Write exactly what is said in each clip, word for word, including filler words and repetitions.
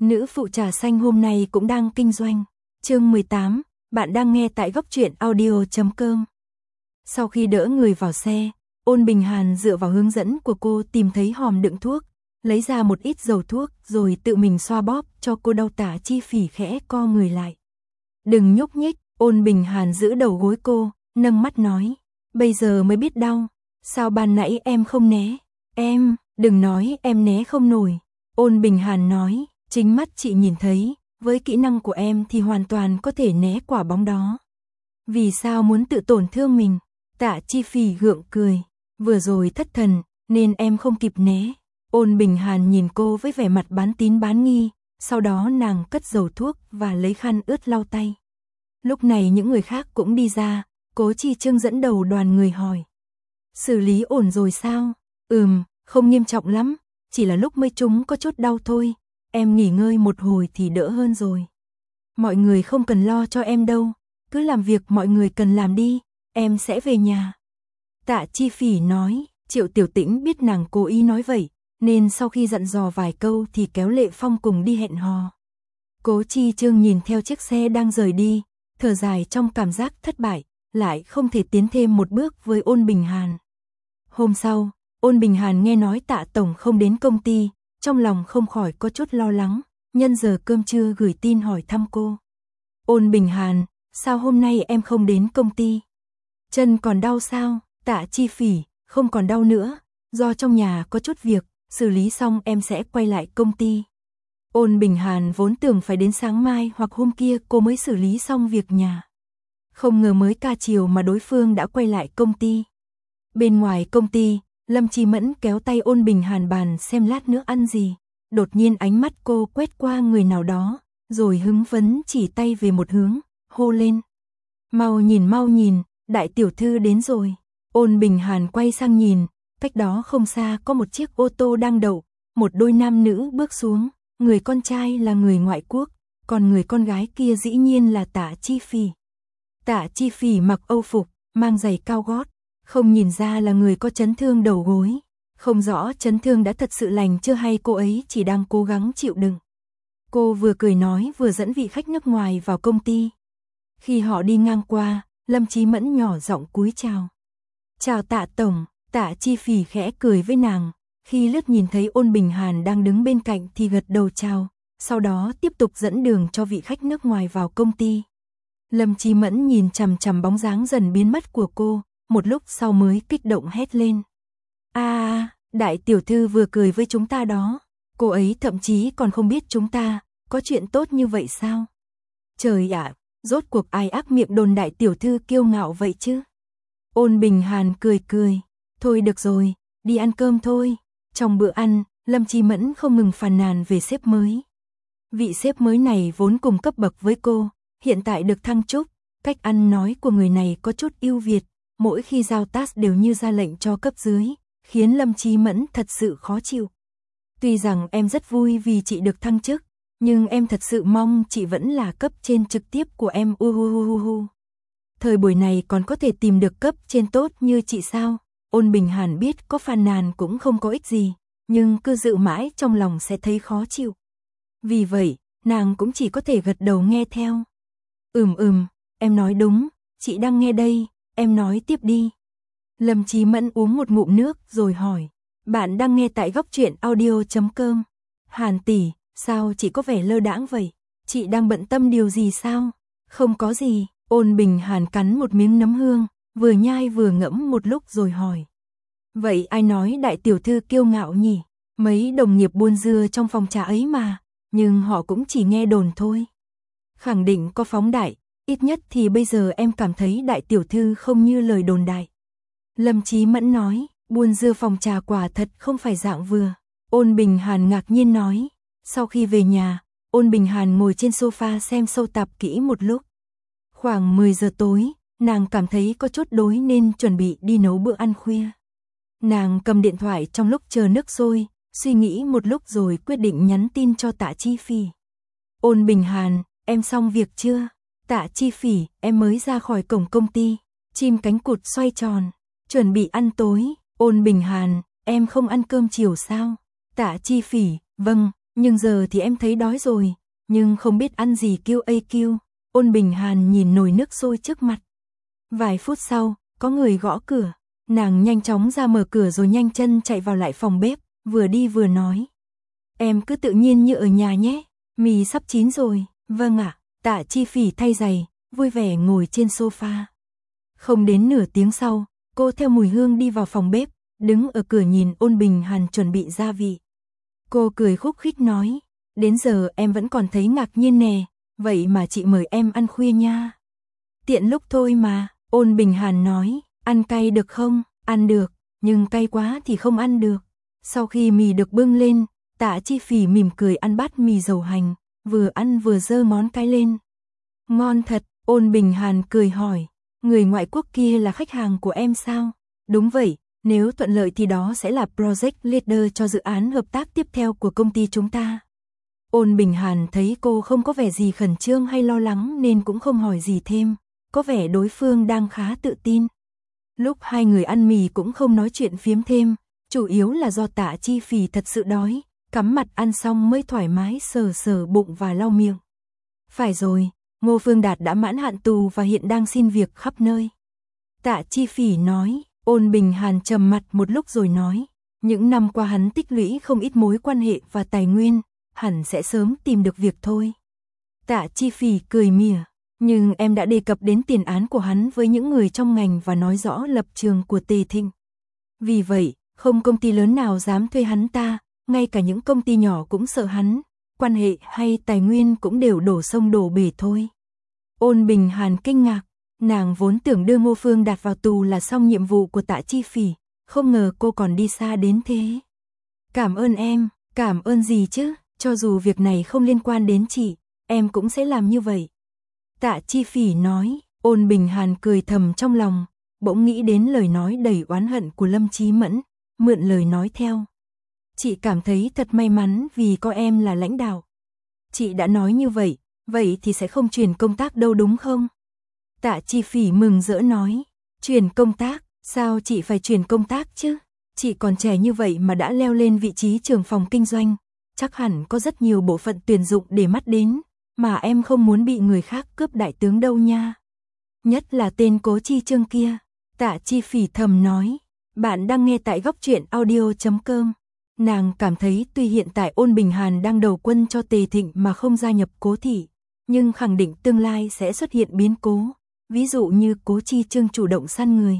Nữ phụ trà xanh hôm nay cũng đang kinh doanh. Chương mười tám, bạn đang nghe tại góc truyện audio chấm com. Sau khi đỡ người vào xe, Ôn Bình Hàn dựa vào hướng dẫn của cô tìm thấy hòm đựng thuốc, lấy ra một ít dầu thuốc rồi tự mình xoa bóp cho cô đau tả chi phỉ khẽ co người lại. Đừng nhúc nhích, Ôn Bình Hàn giữ đầu gối cô, nâng mắt nói. Bây giờ mới biết đau, sao ban nãy em không né? Em, đừng nói em né không nổi. Ôn Bình Hàn nói, chính mắt chị nhìn thấy, với kỹ năng của em thì hoàn toàn có thể né quả bóng đó. Vì sao muốn tự tổn thương mình? Tạ Chi Phỉ gượng cười, vừa rồi thất thần, nên em không kịp né. Ôn Bình Hàn nhìn cô với vẻ mặt bán tín bán nghi, sau đó nàng cất dầu thuốc và lấy khăn ướt lau tay. Lúc này những người khác cũng đi ra, Cố Chi Trương dẫn đầu đoàn người hỏi. Xử lý ổn rồi sao? Ừm, không nghiêm trọng lắm, chỉ là lúc mới trúng có chút đau thôi, em nghỉ ngơi một hồi thì đỡ hơn rồi. Mọi người không cần lo cho em đâu, cứ làm việc mọi người cần làm đi, em sẽ về nhà. Tạ Chi Phỉ nói, Triệu Tiểu Tĩnh biết nàng cố ý nói vậy, nên sau khi dặn dò vài câu thì kéo Lệ Phong cùng đi hẹn hò. Cố Chi Trương nhìn theo chiếc xe đang rời đi, thở dài trong cảm giác thất bại, lại không thể tiến thêm một bước với Ôn Bình Hàn. Hôm sau, Ôn Bình Hàn nghe nói Tạ Tổng không đến công ty, trong lòng không khỏi có chút lo lắng, nhân giờ cơm trưa gửi tin hỏi thăm cô. Ôn Bình Hàn, sao hôm nay em không đến công ty? Chân còn đau sao? Tạ Chi Phỉ, không còn đau nữa, do trong nhà có chút việc, xử lý xong em sẽ quay lại công ty. Ôn Bình Hàn vốn tưởng phải đến sáng mai hoặc hôm kia cô mới xử lý xong việc nhà. Không ngờ mới ca chiều mà đối phương đã quay lại công ty. Bên ngoài công ty, Lâm Chi Mẫn kéo tay Ôn Bình Hàn bàn xem lát nữa ăn gì. Đột nhiên ánh mắt cô quét qua người nào đó, rồi hứng vấn chỉ tay về một hướng, hô lên. Mau nhìn mau nhìn, đại tiểu thư đến rồi. Ôn Bình Hàn quay sang nhìn, cách đó không xa có một chiếc ô tô đang đậu, một đôi nam nữ bước xuống, người con trai là người ngoại quốc, còn người con gái kia dĩ nhiên là Tạ Chi Phỉ. Tạ Chi Phỉ mặc âu phục, mang giày cao gót, không nhìn ra là người có chấn thương đầu gối, không rõ chấn thương đã thật sự lành chưa hay cô ấy chỉ đang cố gắng chịu đựng. Cô vừa cười nói vừa dẫn vị khách nước ngoài vào công ty. Khi họ đi ngang qua, Lâm Chí Mẫn nhỏ giọng cúi chào. Chào Tạ Tổng. Tạ Chi Phỉ khẽ cười với nàng, khi lướt nhìn thấy Ôn Bình Hàn đang đứng bên cạnh thì gật đầu chào, sau đó tiếp tục dẫn đường cho vị khách nước ngoài vào công ty. Lâm Chí Mẫn nhìn chằm chằm bóng dáng dần biến mất của cô, một lúc sau mới kích động hét lên. À, đại tiểu thư vừa cười với chúng ta đó, cô ấy thậm chí còn không biết chúng ta, có chuyện tốt như vậy sao? Trời ạ, rốt cuộc ai ác miệng đồn đại tiểu thư kiêu ngạo vậy chứ? Ôn Bình Hàn cười cười, thôi được rồi, đi ăn cơm thôi. Trong bữa ăn, Lâm Chi Mẫn không ngừng phàn nàn về sếp mới. Vị sếp mới này vốn cùng cấp bậc với cô, hiện tại được thăng chức, cách ăn nói của người này có chút ưu việt, mỗi khi giao task đều như ra lệnh cho cấp dưới, khiến Lâm Chi Mẫn thật sự khó chịu. Tuy rằng em rất vui vì chị được thăng chức, nhưng em thật sự mong chị vẫn là cấp trên trực tiếp của em. Uhuhuhu. Thời buổi này còn có thể tìm được cấp trên tốt như chị sao? Ôn Bình Hàn biết có phàn nàn cũng không có ích gì, nhưng cứ dự mãi trong lòng sẽ thấy khó chịu. Vì vậy, nàng cũng chỉ có thể gật đầu nghe theo. Ừm ừm, em nói đúng, chị đang nghe đây, em nói tiếp đi. Lâm Chí Mẫn uống một ngụm nước rồi hỏi, bạn đang nghe tại góc truyện audio chấm com. Hàn tỷ, sao chị có vẻ lơ đãng vậy? Chị đang bận tâm điều gì sao? Không có gì. Ôn Bình Hàn cắn một miếng nấm hương, vừa nhai vừa ngẫm một lúc rồi hỏi. Vậy ai nói đại tiểu thư kiêu ngạo nhỉ? Mấy đồng nghiệp buôn dưa trong phòng trà ấy mà, nhưng họ cũng chỉ nghe đồn thôi. Khẳng định có phóng đại, ít nhất thì bây giờ em cảm thấy đại tiểu thư không như lời đồn đại. Lâm Chí Mẫn nói, buôn dưa phòng trà quả thật không phải dạng vừa. Ôn Bình Hàn ngạc nhiên nói, sau khi về nhà, Ôn Bình Hàn ngồi trên sofa xem sâu tạp kỹ một lúc. Khoảng mười giờ tối, nàng cảm thấy có chút đói nên chuẩn bị đi nấu bữa ăn khuya. Nàng cầm điện thoại trong lúc chờ nước sôi, suy nghĩ một lúc rồi quyết định nhắn tin cho Tạ Chi Phỉ. Ôn Bình Hàn, em xong việc chưa? Tạ Chi Phỉ, em mới ra khỏi cổng công ty. Chim cánh cụt xoay tròn, chuẩn bị ăn tối. Ôn Bình Hàn, em không ăn cơm chiều sao? Tạ Chi Phỉ, vâng, Nhưng giờ thì em thấy đói rồi, nhưng không biết ăn gì kêu a kêu. Ôn Bình Hàn nhìn nồi nước sôi trước mặt. Vài phút sau, có người gõ cửa. Nàng nhanh chóng ra mở cửa rồi nhanh chân chạy vào lại phòng bếp, vừa đi vừa nói. Em cứ tự nhiên như ở nhà nhé, mì sắp chín rồi. Vâng ạ. Tạ Chi Phỉ thay giày, vui vẻ ngồi trên sofa. Không đến nửa tiếng sau, cô theo mùi hương đi vào phòng bếp, đứng ở cửa nhìn Ôn Bình Hàn chuẩn bị gia vị. Cô cười khúc khích nói, đến giờ em vẫn còn thấy ngạc nhiên nè, vậy mà chị mời em ăn khuya nha. Tiện lúc thôi mà, Ôn Bình Hàn nói, ăn cay được không? Ăn được, nhưng cay quá thì không ăn được. Sau khi mì được bưng lên, Tạ Chi Phỉ mỉm cười ăn bát mì dầu hành, vừa ăn vừa dơ món cái lên. Ngon thật, Ôn Bình Hàn cười hỏi, người ngoại quốc kia là khách hàng của em sao? Đúng vậy, nếu thuận lợi thì đó sẽ là project leader cho dự án hợp tác tiếp theo của công ty chúng ta. Ôn Bình Hàn thấy cô không có vẻ gì khẩn trương hay lo lắng nên cũng không hỏi gì thêm, có vẻ đối phương đang khá tự tin. Lúc hai người ăn mì cũng không nói chuyện phiếm thêm, chủ yếu là do Tạ Chi Phỉ thật sự đói, cắm mặt ăn xong mới thoải mái sờ sờ bụng và lau miệng. Phải rồi, Ngô Phương Đạt đã mãn hạn tù và hiện đang xin việc khắp nơi. Tạ Chi Phỉ nói, Ôn Bình Hàn trầm mặt một lúc rồi nói, những năm qua hắn tích lũy không ít mối quan hệ và tài nguyên, hẳn sẽ sớm tìm được việc thôi. Tạ Chi Phỉ cười mỉa, nhưng em đã đề cập đến tiền án của hắn với những người trong ngành và nói rõ lập trường của Tề Thịnh. Vì vậy, không công ty lớn nào dám thuê hắn ta, ngay cả những công ty nhỏ cũng sợ hắn, quan hệ hay tài nguyên cũng đều đổ sông đổ bể thôi. Ôn Bình Hàn kinh ngạc, nàng vốn tưởng đưa Ngô Phương Đạt vào tù là xong nhiệm vụ của Tạ Chi Phỉ, không ngờ cô còn đi xa đến thế. Cảm ơn em, cảm ơn gì chứ, cho dù việc này không liên quan đến chị, em cũng sẽ làm như vậy. Tạ Chi Phỉ nói, Ôn Bình Hàn cười thầm trong lòng, bỗng nghĩ đến lời nói đầy oán hận của Lâm Chí Mẫn, mượn lời nói theo. Chị cảm thấy thật may mắn vì có em là lãnh đạo. Chị đã nói như vậy, vậy thì sẽ không chuyển công tác đâu đúng không? Tạ Chi Phỉ mừng rỡ nói, chuyển công tác, sao chị phải chuyển công tác chứ? Chị còn trẻ như vậy mà đã leo lên vị trí trưởng phòng kinh doanh, chắc hẳn có rất nhiều bộ phận tuyển dụng để mắt đến, mà em không muốn bị người khác cướp đại tướng đâu nha. Nhất là tên Cố Chi Trương kia. Tạ Chi Phỉ thầm nói, bạn đang nghe tại góc truyện audio chấm com. Nàng cảm thấy tuy hiện tại Ôn Bình Hàn đang đầu quân cho Tề Thịnh mà không gia nhập Cố thị, nhưng khẳng định tương lai sẽ xuất hiện biến cố, ví dụ như Cố Chi Trương chủ động săn người.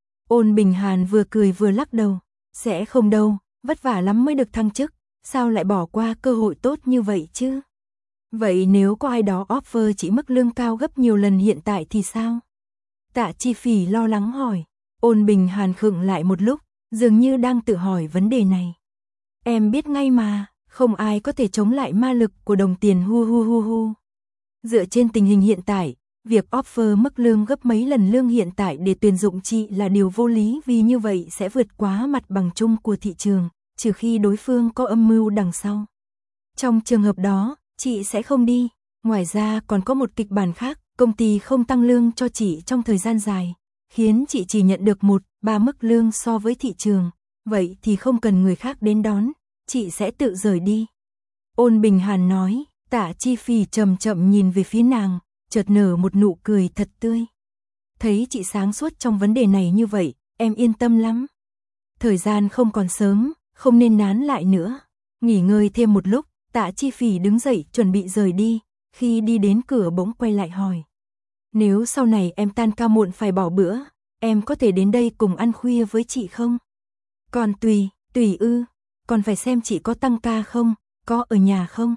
Ôn Bình Hàn vừa cười vừa lắc đầu, sẽ không đâu, vất vả lắm mới được thăng chức, sao lại bỏ qua cơ hội tốt như vậy chứ? Vậy nếu có ai đó offer chỉ mức lương cao gấp nhiều lần hiện tại thì sao? Tạ Chi Phỉ lo lắng hỏi. Ôn Bình Hàn khựng lại một lúc, dường như đang tự hỏi vấn đề này. Em biết ngay mà, không ai có thể chống lại ma lực của đồng tiền hu hu hu hu. Dựa trên tình hình hiện tại, việc offer mức lương gấp mấy lần lương hiện tại để tuyển dụng chị là điều vô lý vì như vậy sẽ vượt quá mặt bằng chung của thị trường, trừ khi đối phương có âm mưu đằng sau. Trong trường hợp đó, chị sẽ không đi. Ngoài ra còn có một kịch bản khác, công ty không tăng lương cho chị trong thời gian dài, khiến chị chỉ nhận được một, ba mức lương so với thị trường. Vậy thì không cần người khác đến đón, chị sẽ tự rời đi. Ôn Bình Hàn nói, Tạ Chi Phỉ chậm chậm nhìn về phía nàng, chợt nở một nụ cười thật tươi. Thấy chị sáng suốt trong vấn đề này như vậy, em yên tâm lắm. Thời gian không còn sớm, không nên nán lại nữa. Nghỉ ngơi thêm một lúc, Tạ Chi Phỉ đứng dậy chuẩn bị rời đi, khi đi đến cửa bỗng quay lại hỏi. Nếu sau này em tan ca muộn phải bỏ bữa, em có thể đến đây cùng ăn khuya với chị không? Còn tùy, tùy ư, còn phải xem chị có tăng ca không, có ở nhà không?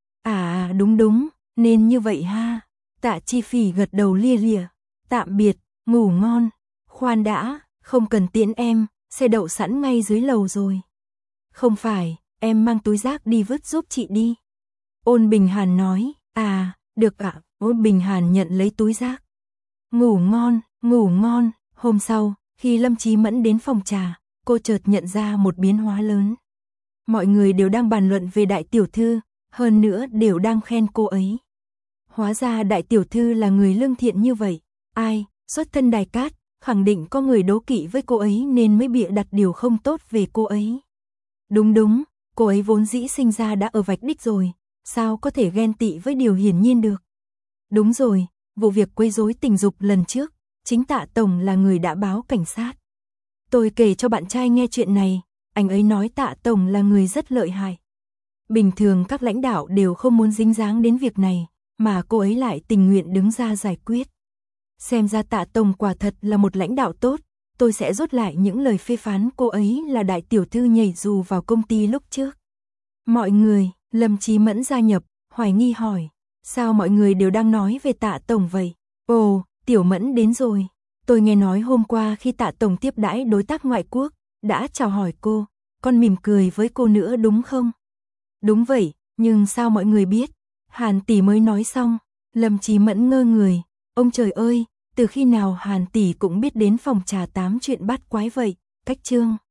À đúng đúng, nên như vậy ha. Tạ Chi Phỉ gật đầu lia lịa. Tạm biệt, ngủ ngon. Khoan đã, không cần tiễn em, xe đậu sẵn ngay dưới lầu rồi. Không phải, em mang túi rác đi vứt giúp chị đi. Ôn Bình Hàn nói, à, được ạ. Ôn Bình Hàn nhận lấy túi rác. Ngủ ngon, ngủ ngon. Hôm sau, khi Lâm Chí Mẫn đến phòng trà, cô chợt nhận ra một biến hóa lớn. Mọi người đều đang bàn luận về đại tiểu thư, hơn nữa đều đang khen cô ấy. Hóa ra đại tiểu thư là người lương thiện như vậy. Ai, xuất thân Đài Cát, khẳng định có người đố kỵ với cô ấy nên mới bịa đặt điều không tốt về cô ấy. Đúng đúng, Cô ấy vốn dĩ sinh ra đã ở vạch đích rồi, sao có thể ghen tị với điều hiển nhiên được. Đúng rồi, vụ việc quấy rối tình dục lần trước, chính Tạ Tổng là người đã báo cảnh sát. Tôi kể cho bạn trai nghe chuyện này, anh ấy nói Tạ Tổng là người rất lợi hại. Bình thường các lãnh đạo đều không muốn dính dáng đến việc này, mà cô ấy lại tình nguyện đứng ra giải quyết. Xem ra Tạ Tổng quả thật là một lãnh đạo tốt, tôi sẽ rút lại những lời phê phán cô ấy là đại tiểu thư nhảy dù vào công ty lúc trước. Mọi người, Lâm Chí Mẫn gia nhập, hoài nghi hỏi, sao mọi người đều đang nói về Tạ Tổng vậy? Ồ, Tiểu Mẫn đến rồi. Tôi nghe nói hôm qua khi Tạ Tổng tiếp đãi đối tác ngoại quốc, đã chào hỏi cô, còn mỉm cười với cô nữa đúng không? Đúng vậy, nhưng sao mọi người biết? Hàn tỷ mới nói xong, Lâm Chí Mẫn ngơ người, ông trời ơi, từ khi nào Hàn tỷ cũng biết đến phòng trà tám chuyện bát quái vậy? Cách chương